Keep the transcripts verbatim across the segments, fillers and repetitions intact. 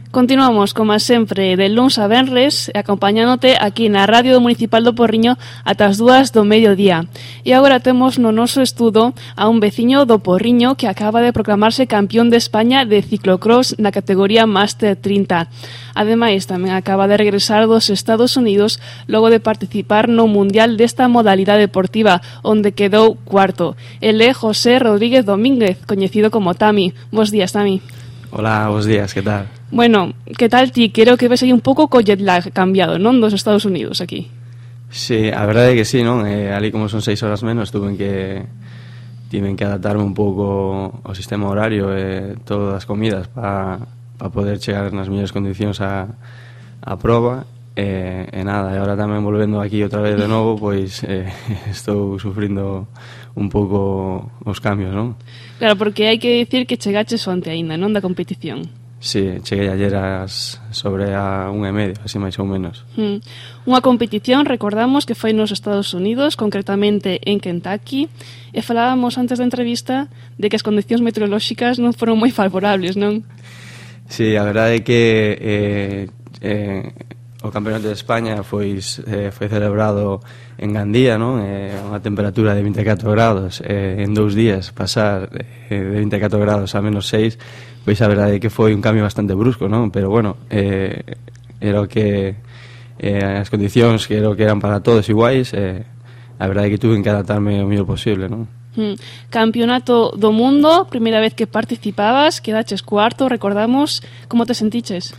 Continuamos, como sempre, de luns a venres, acompañándote aquí na Radio Municipal do Porriño ata as dúas do mediodía. E agora temos no noso estudo a un veciño do Porriño que acaba de proclamarse campeón de España de ciclocross na categoría Máster trinta. Ademais, tamén acaba de regresar dos Estados Unidos logo de participar no Mundial desta modalidade deportiva, onde quedou cuarto. El é José Rodríguez Domínguez, coñecido como Tami. Bos días, Tami. Hola, bos días, que tal? Bueno, que tal ti? Quero que ves aí un pouco co jet lag cambiado, non? Dos Estados Unidos aquí. Sí, a verdade é que sí, non? Eh, ali como son seis horas menos, tuven que tiven que adaptarme un pouco ao sistema horario e eh, todas as comidas para pa poder chegar nas mellores condicións a, a prova. E, e nada, e agora tamén volvendo aquí outra vez de novo, pois eh, estou sufrindo un pouco os cambios, non? Claro, porque hai que dicir que chegaches onte aínda, non, da competición. Sí, cheguei ayer as sobre a unha e medio, así máis ou menos. Hmm. Unha competición, recordamos, que foi nos Estados Unidos, concretamente en Kentucky, e falábamos antes da entrevista de que as condicións meteorolóxicas non foron moi favorables, non? Sí, a verdade é que eh, eh, o Campeonato de España foi, eh, foi celebrado en Gandía, non? Eh, unha temperatura de vinte e catro grados, eh, en dous días pasar eh, de vinte e catro grados a menos seis, pois a verdade é que foi un cambio bastante brusco, non? Pero bueno, eh, era o que eh, as condicións que era o que eran para todos iguais, eh, a verdade é que tuve que adaptarme o mellor posible, non? Hmm. Campeonato do mundo, primeira vez que participabas, quedaches cuarto, recordamos, como te sentiches?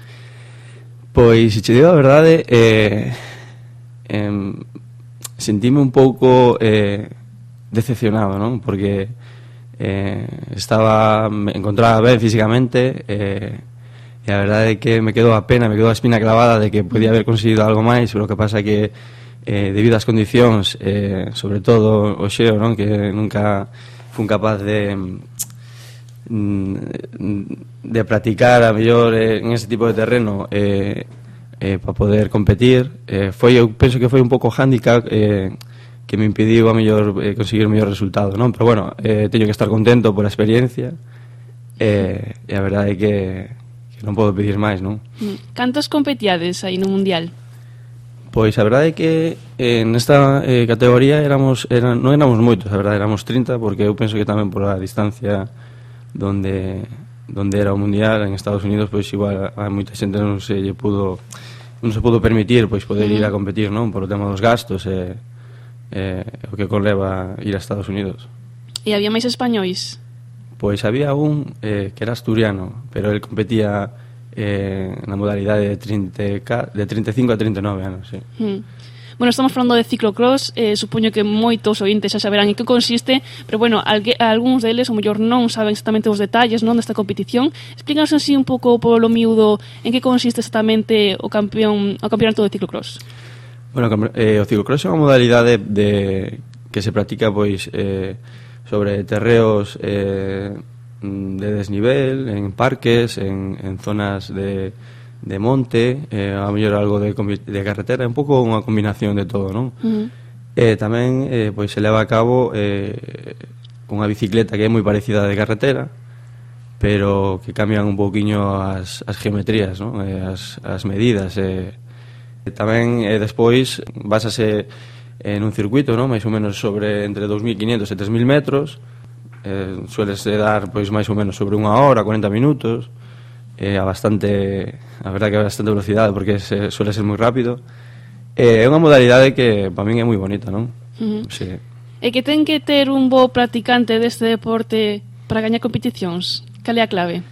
Pois, se che digo a verdade, eh, eh, sentime un pouco eh, decepcionado, non? Porque eh, estaba, me encontraba ben físicamente eh, e a verdade é que me quedou a pena, me quedou a espina clavada de que podía haber conseguido algo máis, pero o que pasa é que eh, debido ás condicións, eh, sobre todo o xeo, non? Que nunca fun capaz de de practicar a mellor eh, en ese tipo de terreno eh, eh, para poder competir, eh, foi, eu penso que foi un pouco handicap eh, que me impediu a mellor eh, conseguir o mellor resultado, non? Pero bueno, eh, teño que estar contento por a experiencia eh, e a verdade é que, que non podo pedir máis, non? Cantos competiades aí no Mundial? Pois a verdade é que eh, nesta eh, categoría éramos, eran, non éramos moitos, a verdade, éramos trinta, porque eu penso que tamén por a distancia donde donde era o Mundial en Estados Unidos, pois igual a moita xente non se lle pudo non se pudo permitir pois poder ir a competir, non, por o tema dos gastos e eh, o que conleva ir a Estados Unidos. E había máis españois? Pois había un eh, que era asturiano, pero el competía eh, na modalidade de trinta de trinta e cinco a trinta e nove anos, sí. Hmm. Bueno, estamos falando de ciclocross, eh, supoño que moitos ointes xa saberán en que consiste, pero bueno, algue, algúns deles, o mellor non saben exactamente os detalles, non, desta competición. Explícanos así un pouco polo miúdo en que consiste exactamente o campeón o campeonato de ciclocross. Bueno, eh, o ciclocross é unha modalidade de que se practica pois eh, sobre terreos eh, de desnivel, en parques, en, en zonas de de monte, eh, a mellor algo de, de carretera, un pouco unha combinación de todo, non? Uh-huh. Eh, tamén eh, pois se leva a cabo eh, con unha bicicleta que é moi parecida de carretera, pero que cambian un pouquiño as, as geometrías, non? Eh, as, as medidas. Eh. Tamén eh, despois basase en un circuito, non? Mais ou menos sobre entre dous mil quinhentos e tres mil metros, eh, suelese dar pois máis ou menos sobre unha hora, cuarenta minutos, eh, a bastante, a verdade que a bastante velocidade, porque se, suele ser moi rápido. É eh, unha modalidade que para min é moi bonita, non? Uh-huh. Sí. E que ten que ter un bo practicante deste deporte para gañar competicións? Cal é a clave?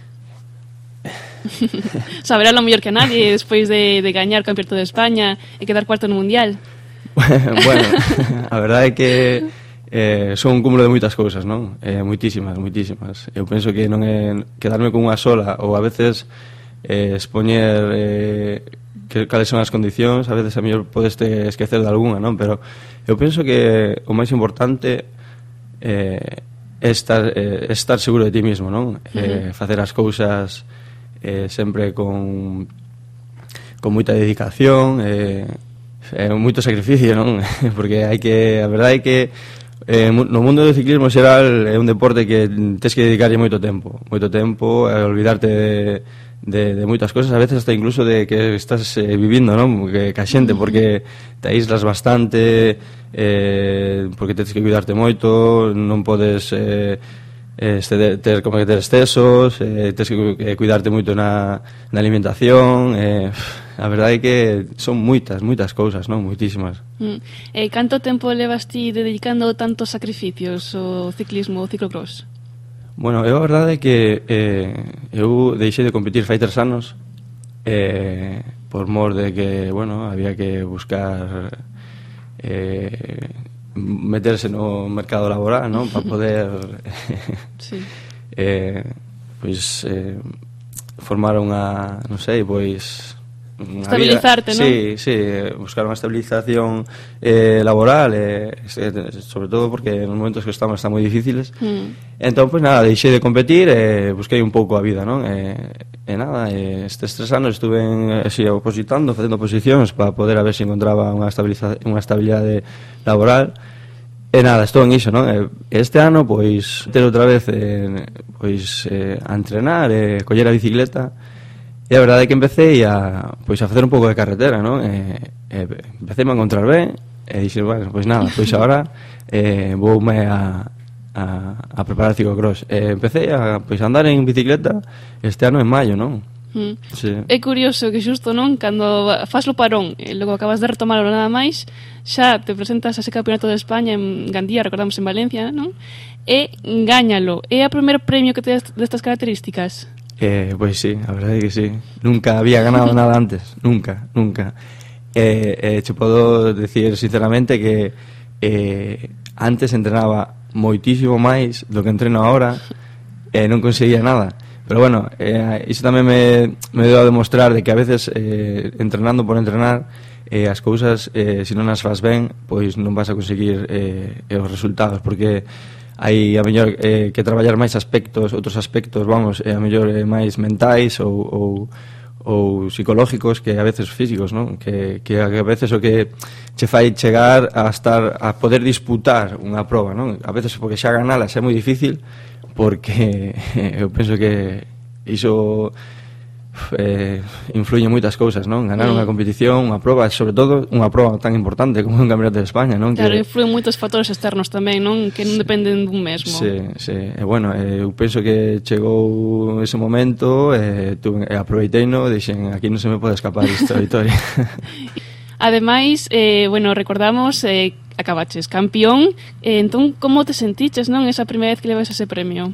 Saberá lo mellor que a nadie despois de, de gañar o Campeonato de España e quedar cuarto no Mundial. Bueno, a verdade é que Eh, son un cúmulo de moitas cousas, non? Eh, moitísimas, moitísimas. Eu penso que non é quedarme con unha sola ou a veces eh, expoñer eh, que, cales son as condicións, a veces a mellor podes te esquecer de algunha, non? Pero eu penso que o máis importante eh, é estar, eh, estar seguro de ti mismo, non? Eh, facer as cousas eh, sempre con con moita dedicación, eh, eh, moito sacrificio, non? Porque hai que, a verdade é que Eh, no mundo do ciclismo en xeral é un deporte que tes que dedicarlle moito tempo, moito tempo, a olvidarte de, de, de moitas cosas, a veces hasta incluso de que estás eh, vivindo, non? Que ca xente, porque te aíslas bastante, eh, porque tens que cuidarte moito, non podes eh, este, ter, como que ter excesos, eh, tens que eh, cuidarte moito na, na alimentación, eh, a verdade é que son moitas, moitas cousas, non? Moitísimas. Mm. E canto tempo levas ti dedicando tantos sacrificios ao ciclismo, ao ciclocross? Bueno, eu a verdade é que eh, eu deixei de competir fai tres anos eh, por mor de que, bueno, había que buscar eh, meterse no mercado laboral, non? Para poder sí. eh, pois eh, formar unha, non sei, pois estabilizarte, non? Sí, sí, buscar unha estabilización eh, laboral, eh, sobre todo porque nos momentos que estamos están moi difíciles. Mm. Entón, pois nada, deixei de competir e eh, busquei un pouco a vida, non? E eh, eh, nada, eh, estes tres anos estuve en, así, opositando, facendo oposicións para poder a ver se encontraba unha, unha estabilidade laboral. E nada, estou en iso, non? E este ano, pois, ter outra vez eh, pois, eh, a entrenar, eh, coller a bicicleta. E a verdade é que empecé a, pois, a facer un pouco de carretera, non? E, e empecé a encontrar ben e dixen, bueno, pois nada, pois agora eh, voume a, a, a preparar ciclocross. E empecé a, pois, a andar en bicicleta este ano en maio, non? Mm. Sí. É curioso que xusto, non? Cando fas o parón e logo acabas de retomarlo nada máis, xa te presentas a ese campeonato de España en Gandía, recordamos en Valencia, non? E gáñalo. É o primeiro premio que tes destas características? Eh, pois sí, a verdade é que sí. Nunca había ganado nada antes, nunca, nunca. Eh, eh, te podo decir sinceramente que eh, antes entrenaba moitísimo máis do que entreno agora e eh, non conseguía nada. Pero bueno, eh, iso tamén me, me deu a demostrar de que a veces eh, entrenando por entrenar eh, as cousas, eh, se non as faz ben, pois non vas a conseguir eh, os resultados, porque hai a mellor eh, que traballar máis aspectos, outros aspectos, vamos, eh, a mellor eh, máis mentais ou, ou, ou psicológicos que a veces físicos, non? Que, que a veces o que che fai chegar a estar a poder disputar unha proba, non? A veces porque xa ganala xa é moi difícil, porque eh, eu penso que iso eh, influye moitas cousas, non? Ganar unha competición, unha proba, sobre todo unha proba tan importante como un campeonato de España, non? Claro, que influyen moitos factores externos tamén, non? Que non dependen dun mesmo. Sí, sí, e bueno, eh, eu penso que chegou ese momento e eh, aproveiteino, dixen, aquí non se me pode escapar esta victoria. Ademais, eh, bueno, recordamos eh, acabaches campeón, eh, entón, como te sentiches, non? Esa primeira vez que levas ese premio.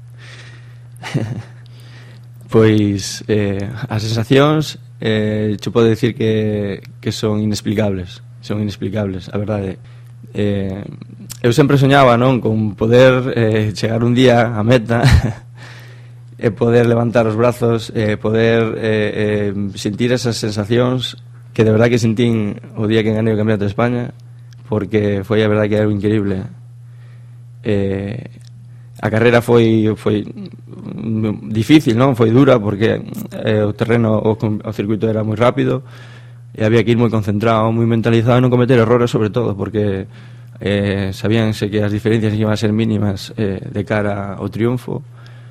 Pois eh, as sensacións eh, che podo dicir que, que son inexplicables, son inexplicables, a verdade. Eh, eu sempre soñaba, non, con poder eh, chegar un día á meta e poder levantar os brazos, e eh, poder eh, eh, sentir esas sensacións que de verdade que sentín o día que ganei o Campeonato de España, porque foi a verdade que era increíble. Eh, a carreira foi foi difícil, non? Foi dura porque eh, o terreno, o, o circuito era moi rápido e había que ir moi concentrado, moi mentalizado e non cometer errores, sobre todo porque eh, sabíanse que as diferencias iban a ser mínimas eh, de cara ao triunfo.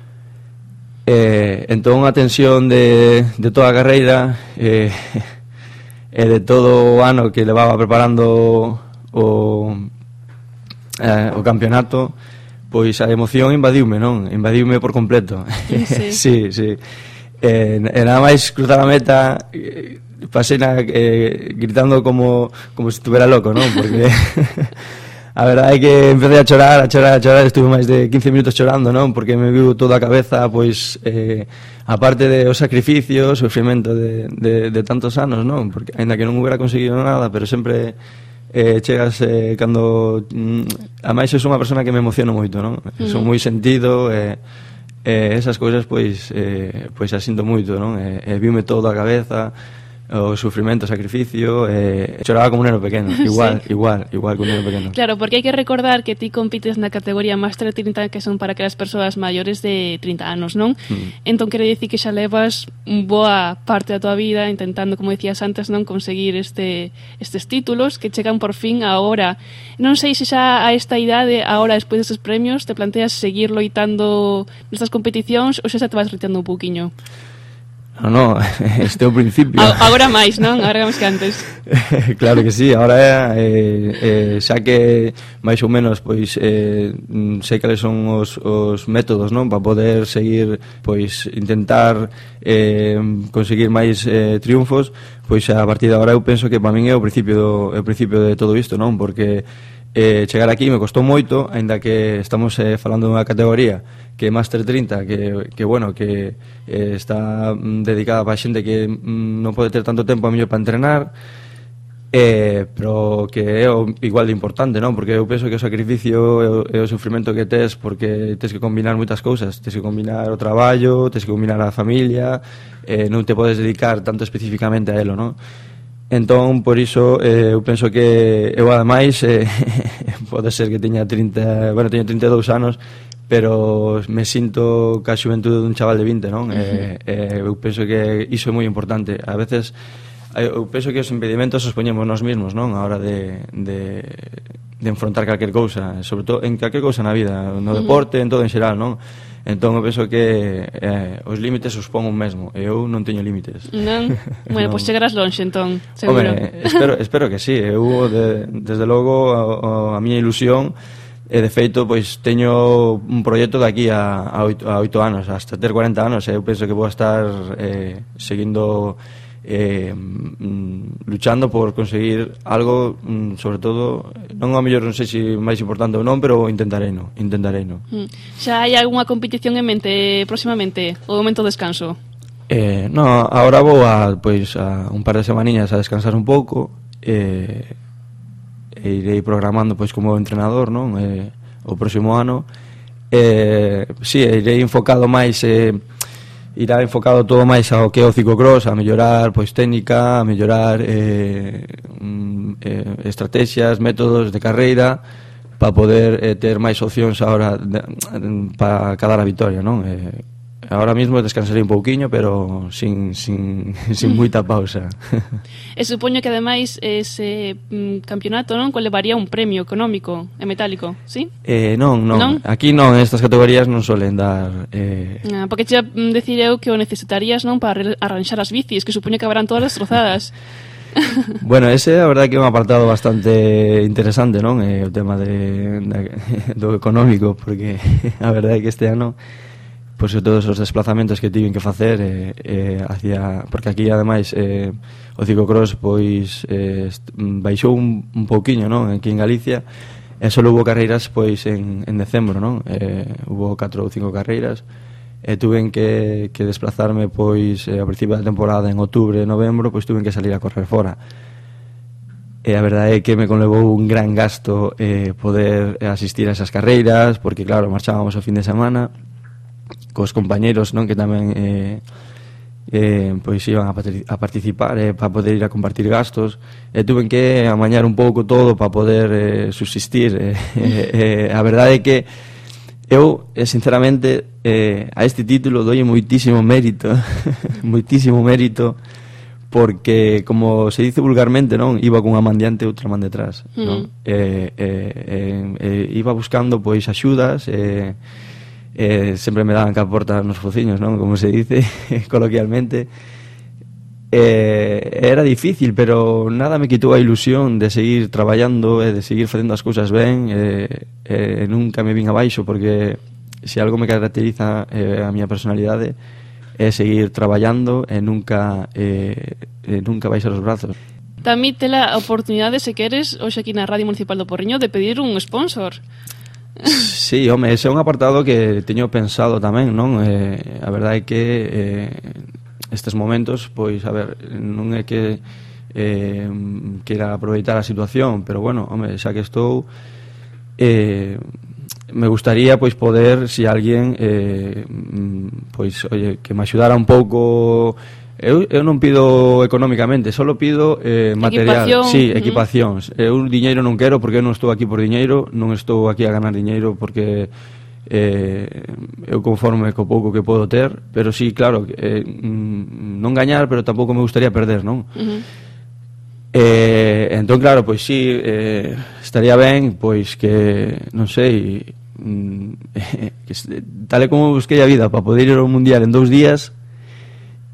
Eh, entón a tensión de, de toda a carreira eh, e de todo o ano que levaba preparando o, eh, o campeonato, pois a emoción invadiume, non? Invadiume por completo. Sí, sí, sí. Eh, e nada máis cruzar a meta, eh, pasei na, eh, gritando como como se estuvera loco, non? Porque a verdade é que empecé a chorar, a chorar, a chorar, estuve máis de quince minutos chorando, non? Porque me viu toda a cabeza, pois, eh, aparte de os sacrificios, o sofrimento de, de, de tantos anos, non? Porque, ainda que non hubiera conseguido nada, pero sempre eh, chegas eh, cando mm, a máis sou unha persona que me emociono moito, non? Mm. Son moi sentido e eh, eh, esas cousas pois eh, pois as sinto moito, non? E eh, eh, viume todo a cabeza, o sufrimento, o sacrificio, eh, choraba como un neno pequeno, igual, sí. igual, igual que un neno pequeno. Claro, porque hai que recordar que ti compites na categoría Máster de trinta, que son para aquelas persoas maiores de trinta anos, non? Mm. Entón quere dicir que xa levas boa parte da tua vida intentando, como decías antes, non conseguir este estes títulos que chegan por fin agora. Non sei se xa a esta idade, agora despois destes premios, te planteas seguir loitando nestas competicións ou xa xa te vas retirando un pouquiño? No, no, este é o principio. Agora máis, non? Agora máis que antes. Claro que sí, agora eh, eh, xa que máis ou menos pois eh, sei cales son os, os métodos, non, para poder seguir, pois intentar eh, conseguir máis eh, triunfos, pois a partir de agora eu penso que para min é o principio do, é o principio de todo isto, non? Porque eh, chegar aquí me costou moito, aínda que estamos eh, falando dunha categoría que é Máster trinta, que, que bueno, que eh, está mm, dedicada para xente que mm, non pode ter tanto tempo a mellor para entrenar, eh, pero que é o, igual de importante, non? Porque eu penso que o sacrificio e o, e o sufrimento que tes, porque tes que combinar moitas cousas, tes que combinar o traballo, tes que combinar a familia, eh, non te podes dedicar tanto especificamente a elo, non? Entón, por iso, eh, eu penso que eu ademais eh, pode ser que teña trinta, bueno, teño trinta e dous anos, pero me sinto ca xuventude dun chaval de vinte, non? Uh-huh. eh, eh, eu penso que iso é moi importante. A veces eu penso que os impedimentos os poñemos nós mesmos, non? A hora de, de, de enfrontar calquer cousa, sobre todo en calquer cousa na vida, no deporte, en todo en xeral, non? Entón eu penso que eh, os límites os pon un mesmo, e eu non teño límites. Non? Bueno, pois pues chegarás lonxe, entón, seguro. Home, espero, espero que sí. Eu, de, desde logo, a, a miña ilusión, e de feito, pois teño un proxecto de aquí a, a, oito, a oito anos, hasta ter cuarenta anos, e eu penso que vou estar eh, seguindo eh, mm, luchando por conseguir algo, mm, sobre todo, non a mellor non sei se máis importante ou non, pero intentarei no, intentarei no. Mm. Xa hai algunha competición en mente próximamente, o momento de descanso? Eh, no, agora vou a, pois, a un par de semaniñas a descansar un pouco, e eh, e irei programando pois como entrenador, non? Eh, o próximo ano. Eh, si, sí, irei enfocado máis eh, irá enfocado todo máis ao que é o ciclocross, a mellorar pois técnica, a mellorar eh, eh, estrategias, métodos de carreira para poder eh, ter máis opcións agora para cadar a vitoria, non? Eh, Ahora mismo descansarei un pouquiño, pero sin, sin, sin moita pausa. E supoño que ademais ese mm, campeonato, non, levaría un premio económico e metálico, sí? Eh, non, non, non, aquí non, estas categorías non solen dar... Eh... Ah, porque xa decir eu que o necesitarías, non, para arranxar as bicis, que supoño que habrán todas destrozadas. Bueno, ese a verdade que é un apartado bastante interesante, non? Eh, o tema de, de, do económico, porque a verdade é que este ano... pois todos os desplazamentos que tiven que facer eh, eh, hacia, porque aquí ademais eh, o ciclocross pois eh, baixou un, un pouquiño, non? Aquí en Galicia, e só hubo carreiras pois en, en decembro, non? Eh, hubo catro ou cinco carreiras, e tuven que, que desplazarme pois eh, a principio da temporada en outubro e novembro, pois tuven que salir a correr fora. E a verdade é que me conlevou un gran gasto eh, poder asistir a esas carreiras, porque claro, marchábamos o fin de semana cos compañeros, non, que tamén eh, eh, pois iban a, a participar eh, para poder ir a compartir gastos, e tuven que amañar un pouco todo para poder eh, subsistir. eh, eh, a verdade é que eu, eh, sinceramente, eh, a este título doy moitísimo mérito moitísimo mérito, porque, como se dice vulgarmente, non, iba cunha man diante e outra man detrás, non? Mm. Eh, eh, eh, eh, iba buscando pois axudas, eh, Eh, sempre me daban que a porta nos fociños, non? Como se dice coloquialmente. Eh, era difícil, pero nada me quitou a ilusión de seguir traballando e de seguir facendo as cousas ben. Eh, eh, nunca me vin abaixo, porque se algo me caracteriza eh, a miña personalidade é seguir traballando e nunca eh, eh, nunca baixar os brazos. Tamén te la oportunidade, se queres, hoxe aquí na Radio Municipal do Porriño, de pedir un sponsor. Sí, home, ese é un apartado que teño pensado tamén, non? Eh, a verdade é que eh, estes momentos, pois, a ver, non é que eh, queira aproveitar a situación, pero bueno, home, xa que estou, eh, me gustaría, pois, poder, se si alguén, eh, pois, oye, que me axudara un pouco. Eu, eu non pido económicamente, só pido eh, material. Equipación. Sí, equipacións. Uh-huh. Eu diñeiro non quero, porque eu non estou aquí por diñeiro, non estou aquí a ganar diñeiro, porque eh, eu conforme co pouco que podo ter, pero sí, claro, eh, non gañar, pero tampouco me gustaría perder, non? Uh-huh. Eh, entón, claro, pois sí, eh, estaría ben, pois que, non sei, mm, que, tal e como busquei a vida para poder ir ao Mundial en dous días,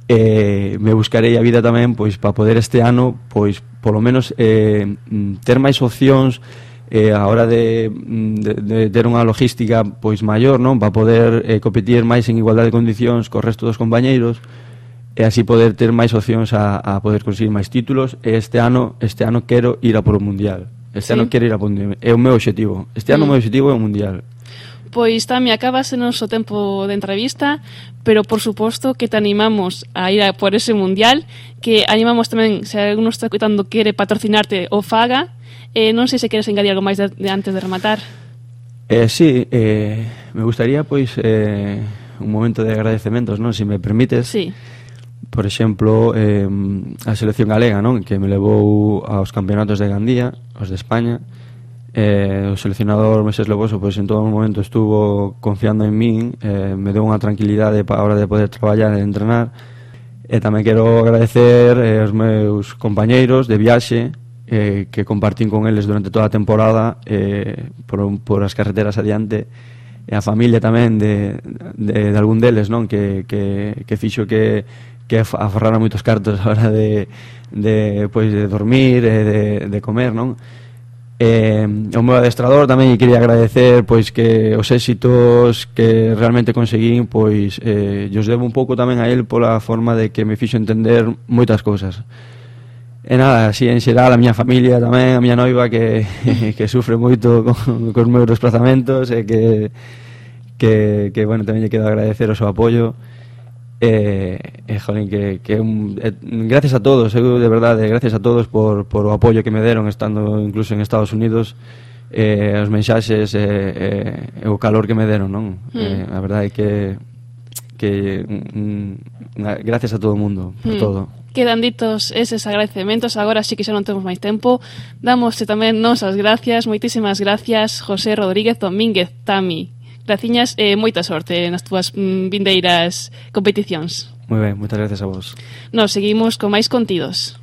eh, me buscarei a vida tamén pois para poder este ano pois polo menos eh, ter máis opcións eh, a hora de, de, de ter unha logística pois maior, non, para poder eh, competir máis en igualdade de condicións co resto dos compañeiros e así poder ter máis opcións a, a poder conseguir máis títulos. E este ano este ano quero ir a por o Mundial. Este sí. ano quero ir a por o Mundial. É o meu obxectivo. Este ano mm. o meu obxectivo é o Mundial. Pois, Tami, acabase o noso tempo de entrevista, pero, por suposto, que te animamos a ir a por ese Mundial, que animamos tamén, se alguno está escutando quere patrocinarte, o faga. Eh, non sei se queres engadir algo máis de, de antes de rematar. Eh, sí, eh, me gustaría, pois, eh, un momento de agradecementos, non? Se me permites. Sí. Por exemplo, eh, a selección galega, non? Que me levou aos campeonatos de Gandía, os de España. Eh, o seleccionador Mesés Loboso pois en todo momento estuvo confiando en min, eh, me deu unha tranquilidade para a hora de poder traballar e entrenar. E tamén quero agradecer eh, aos meus compañeiros de viaxe eh, que compartín con eles durante toda a temporada eh, por, por as carreteras adiante, e a familia tamén de, de, de algún deles, non, que, que, que fixo que que aforrara moitos cartos a hora de, de, pois, de dormir e de, de comer, non? Eh, o meu adestrador tamén quería agradecer pois que os éxitos que realmente conseguín pois eh, os debo un pouco tamén a él pola forma de que me fixo entender moitas cousas. E nada, así en xeral a miña familia tamén, a miña noiva que, que sufre moito con, con os meus desplazamentos e que, que, que bueno, tamén lle quero agradecer o seu apoio. Eh, eh, jolín, que, que un, eh, gracias a todos, eu de verdade, gracias a todos por, por o apoio que me deron estando incluso en Estados Unidos, eh, os mensaxes e eh, eh, o calor que me deron, non? Mm. Eh, a verdade é que que mm, gracias a todo o mundo por mm. todo. Quedan ditos eses agradecementos. Agora sí que xa non temos máis tempo. Damosche tamén nos as gracias, moitísimas gracias, José Rodríguez Domínguez, Tami. Graciñas e moita sorte nas túas mm, vindeiras competicións. Moi ben, moitas gracias a vos. Nos seguimos con máis contidos.